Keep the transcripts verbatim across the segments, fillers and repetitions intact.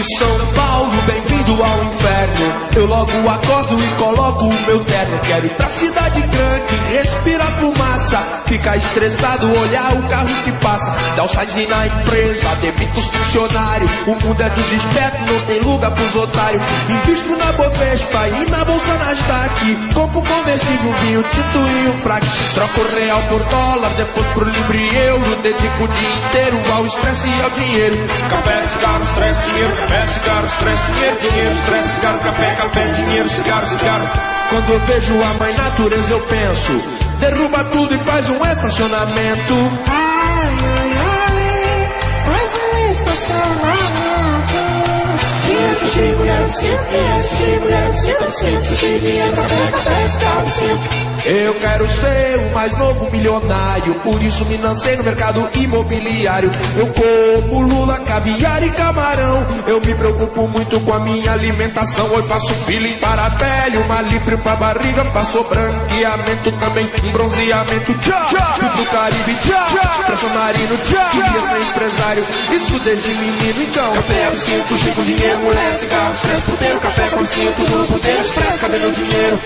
São Paulo, bem-vindo ao inferno. Eu logo acordo e coloco o meu terno. Quero ir pra cidade grande, respirar fumaça, ficar estressado, olhar o carro que passa. Downside na empresa, debita os funcionários. O mundo é dos espertos, não tem lugar pros otários. Invisto na Bovespa e na Bolsa Nasdaq. Compro conversível, vinho, tinto e um fraque. Troco o real por dólar, depois pro livre e euro. Dedico o dia inteiro ao estresse e ao dinheiro. Café, cigarro, estresse, dinheiro. Café, cigarro, estresse, dinheiro. Dinheiro, estresse, cigarro, café, café, dinheiro, cigarro, cigarro. Quando eu vejo a mãe natureza eu penso, derruba tudo e faz um estacionamento. Ai, ai, ai, faz um estacionamento. Dinheiro, sushi, mulher, eu sinto. Dinheiro, sushi, mulher, eu sinto. Eu sinto, sushi, dinheiro, café, café, cigarro, eu sinto. Eu quero ser o mais novo milionário, por isso me lancei no mercado imobiliário. Eu como lula, caviar e camarão. Eu me preocupo muito com a minha alimentação. Hoje faço feeling para a pele, uma lipre pra barriga. Faço branqueamento também, um bronzeamento. Tchau, fui pro Caribe, tchau, pressão marino, tchau. Queria ser empresário, isso desde menino. Então café, eu sinto, sushi com dinheiro, mulher, cigarro, estresse, puteiro. Café com cinto, no puteiro, estresse, cadê meu dinheiro?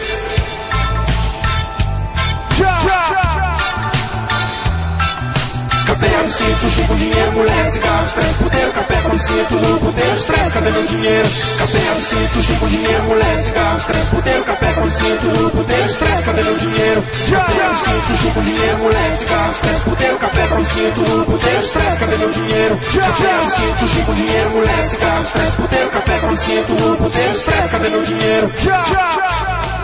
Café, eu sinto, sushi com dinheiro, mulher, cigarro, estresse, puteiro. Café com cinto, no puteiro, estresse, cadê meu dinheiro? Café, eu sinto, sushi com dinheiro, mulher, cigarro, estresse, puteiro. Café com cinto, no puteiro, estresse, cadê meu dinheiro? Café, eu sinto, sushi com dinheiro, mulher, cigarro, estresse, puteiro. Café com cinto, no puteiro, estresse, cadê meu dinheiro? Café, eu sinto, sushi com dinheiro, mulher, cigarro, estresse, puteiro. Café com cinto, no puteiro, estresse, cadê meu dinheiro?